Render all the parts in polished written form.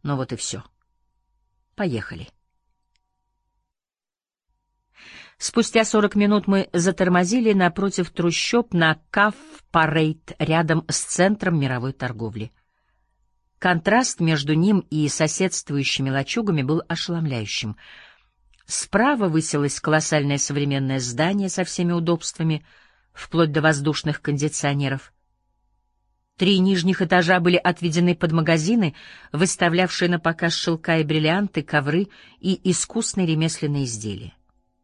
Ну вот и все. Поехали. Спустя 40 минут мы затормозили напротив трущоб на Каф-Парейд рядом с центром мировой торговли. Контраст между ним и соседствующими лачугами был ошеломляющим. Справа высилось колоссальное современное здание со всеми удобствами, вплоть до воздушных кондиционеров. 3 нижних этажа были отведены под магазины, выставлявшие на показ шелка и бриллианты, ковры и искусные ремесленные изделия.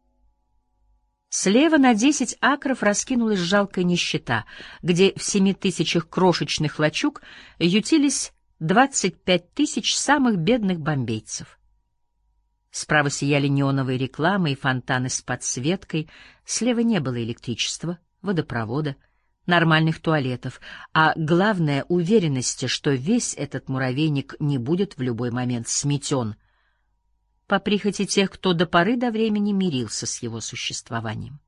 Слева на 10 акров раскинулась жалкая нищета, где в 7 тысячах крошечных лачуг ютились 25 тысяч самых бедных бомбейцев. Справа сияли неоновые рекламы и фонтаны с подсветкой, слева не было электричества, водопровода, нормальных туалетов, а главное — уверенности, что весь этот муравейник не будет в любой момент сметен по прихоти тех, кто до поры до времени мирился с его существованием.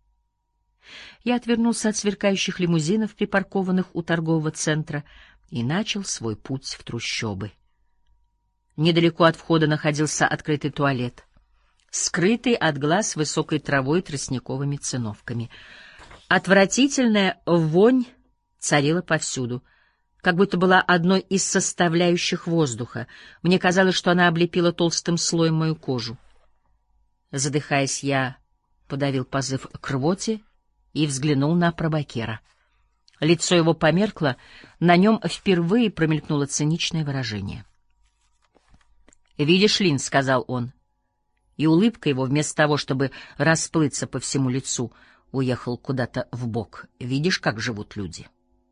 Я отвернулся от сверкающих лимузинов, припаркованных у торгового центра, и начал свой путь в трущобы. Недалеко от входа находился открытый туалет, скрытый от глаз высокой травой и тростниковыми циновками. Отвратительная вонь царила повсюду, как будто была одной из составляющих воздуха. Мне казалось, что она облепила толстым слоем мою кожу. Задыхаясь, я подавил позыв к рвоте и взглянул на Прабакера. Лицо его померкло, на нем впервые промелькнуло циничное выражение. «Видишь, Лин», — сказал он, и улыбка его, вместо того, чтобы расплыться по всему лицу, уехал куда-то вбок. «Видишь, как живут люди».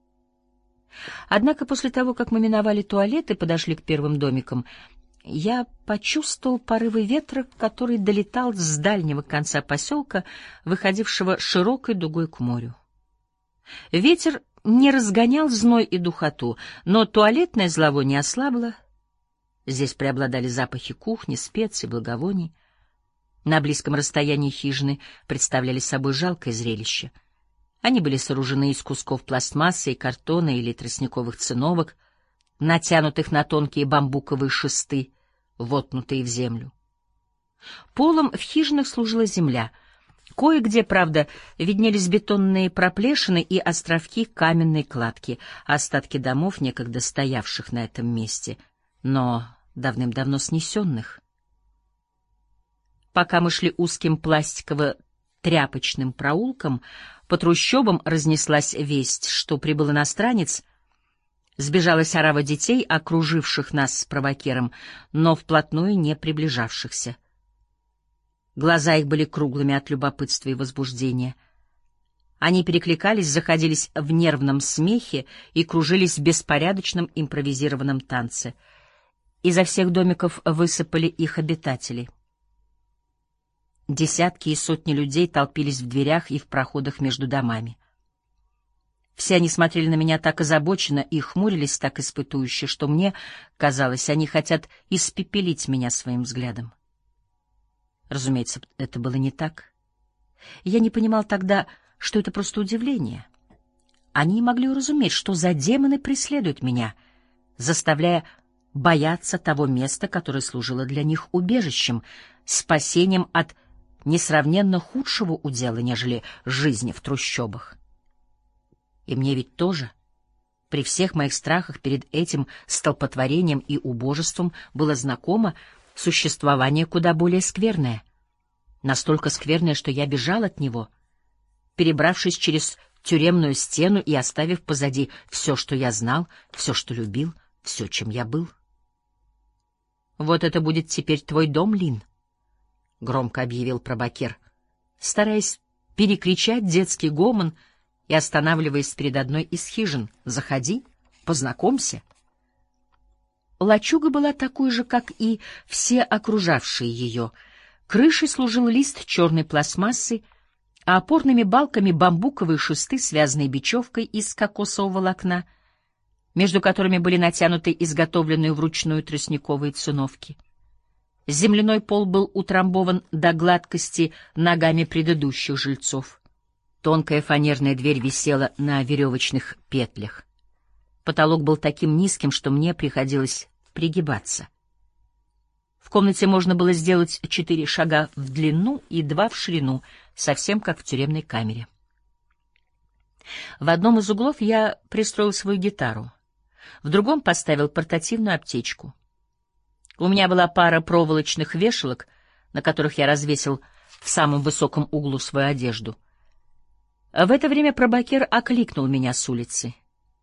Однако после того, как мы миновали туалет и подошли к первым домикам, я почувствовал порывы ветра, который долетал с дальнего конца поселка, выходившего широкой дугой к морю. Ветер не разгонял зной и духоту, но туалетное зловоние ослабло. Здесь преобладали запахи кухни, специй, благовоний. На близком расстоянии хижины представляли собой жалкое зрелище. Они были сооружены из кусков пластмассы и картона или тростниковых циновок, натянутых на тонкие бамбуковые шесты, воткнутые в землю. Полом в хижинах служила земля. Кое-где, правда, виднелись бетонные проплешины и островки каменной кладки, остатки домов, некогда стоявших на этом месте, но давным-давно снесенных. Пока мы шли узким пластиково-тряпочным проулком, по трущобам разнеслась весть, что прибыл иностранец. Сбежалась орава детей, окруживших нас с Прабакером, но вплотную не приближавшихся. Глаза их были круглыми от любопытства и возбуждения. Они перекликались, заходились в нервном смехе и кружились в беспорядочном импровизированном танце. Изо всех домиков высыпали их обитатели. Десятки и сотни людей толпились в дверях и в проходах между домами. Все они смотрели на меня так озабоченно и хмурились так испытующе, что мне казалось, они хотят испепелить меня своим взглядом. Разумеется, это было не так. Я не понимал тогда, что это просто удивление. Они не могли уразуметь, что за демоны преследуют меня, заставляя бояться того места, которое служило для них убежищем, спасением от несравненно худшего удела, нежели жизни в трущобах. И мне ведь тоже, при всех моих страхах перед этим столпотворением и убожеством, было знакомо существование куда более скверное. Настолько скверное, что я бежал от него, перебравшись через тюремную стену и оставив позади все, что я знал, все, что любил, все, чем я был. «Вот это будет теперь твой дом, Лин», — громко объявил Прабакер, стараясь перекричать детский гомон и останавливаясь перед одной из хижин. «Заходи, познакомься». Лачуга была такой же, как и все окружавшие ее. Крышей служил лист черной пластмассы, а опорными балками бамбуковые шесты, связанные бечевкой из кокосового волокна, между которыми были натянуты изготовленные вручную тростниковые циновки. Земляной пол был утрамбован до гладкости ногами предыдущих жильцов. Тонкая фанерная дверь висела на веревочных петлях. Потолок был таким низким, что мне приходилось пригибаться. В комнате можно было сделать 4 шага в длину и 2 в ширину, совсем как в тюремной камере. В одном из углов я пристроил свою гитару, в другом поставил портативную аптечку. У меня была пара проволочных вешалок, на которых я развесил в самом высоком углу свою одежду. В это время пробакер окликнул меня с улицы.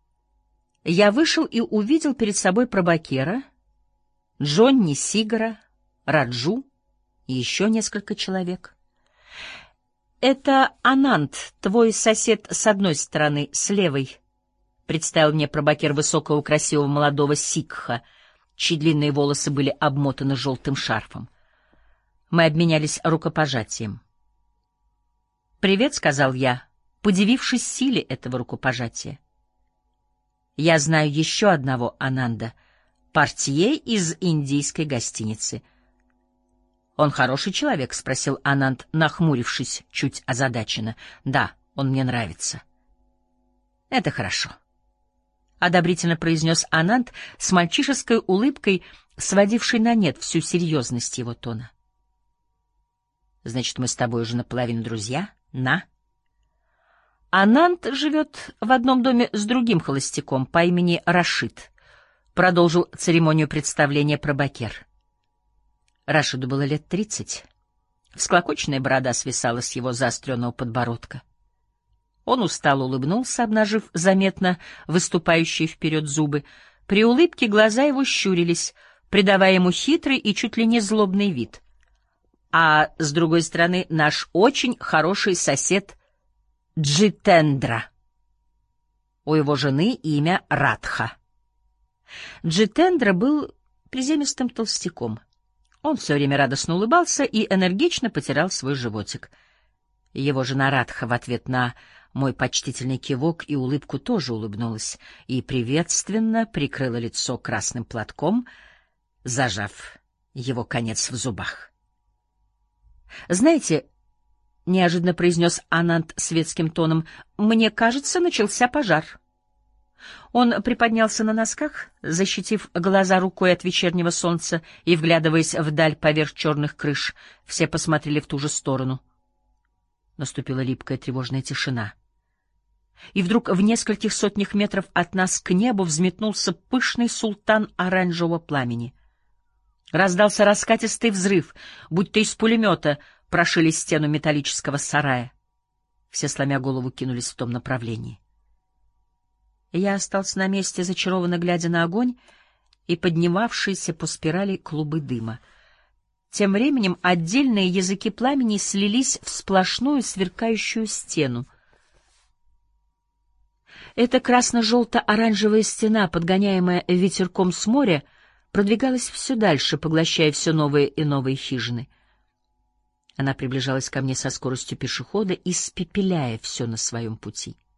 Я вышел и увидел перед собой пробакера, Джонни Сигара, Раджу и еще несколько человек. «Это Ананд, твой сосед с одной стороны, с левой», — представил мне пробакер высокого красивого молодого сикха, чьи длинные волосы были обмотаны желтым шарфом. Мы обменялись рукопожатием. «Привет», — сказал я, подивившись силе этого рукопожатия. «Я знаю еще одного Ананда, портье из индийской гостиницы». «Он хороший человек?» — спросил Ананд, нахмурившись, чуть озадаченно. «Да, он мне нравится». «Это хорошо», — одобрительно произнес Ананд с мальчишеской улыбкой, сводившей на нет всю серьезность его тона. «Значит, мы с тобой уже наполовину друзья? На?» «Ананд живет в одном доме с другим холостяком по имени Рашид», — продолжил церемонию представления пробакер. Рашиду было лет 30. Всклокоченная борода свисала с его заостренного подбородка. Он устало улыбнулся, обнажив заметно выступающие вперед зубы. При улыбке глаза его щурились, придавая ему хитрый и чуть ли не злобный вид. А с другой стороны наш очень хороший сосед Джитендра. У его жены имя Радха. Джитендра был приземистым толстяком. Он все время радостно улыбался и энергично потирал свой животик. Его жена Радха в ответ на мой почтительный кивок и улыбку тоже улыбнулась и приветственно прикрыла лицо красным платком, зажав его конец в зубах. «Знаете, — неожиданно произнес Ананд светским тоном, — мне кажется, начался пожар». Он приподнялся на носках, защитив глаза рукой от вечернего солнца и, вглядываясь вдаль поверх черных крыш, все посмотрели в ту же сторону. Наступила липкая тревожная тишина. И вдруг в нескольких сотнях метров от нас к небу взметнулся пышный султан оранжевого пламени. Раздался раскатистый взрыв, будто из пулемета прошили стену металлического сарая. Все, сломя голову, кинулись в том направлении. Я остался на месте, зачарованно глядя на огонь и поднимавшиеся по спирали клубы дыма. Тем временем отдельные языки пламени слились в сплошную сверкающую стену. Эта красно-желто-оранжевая стена, подгоняемая ветерком с моря, продвигалась все дальше, поглощая все новые и новые хижины. Она приближалась ко мне со скоростью пешехода, испепеляя все на своем пути.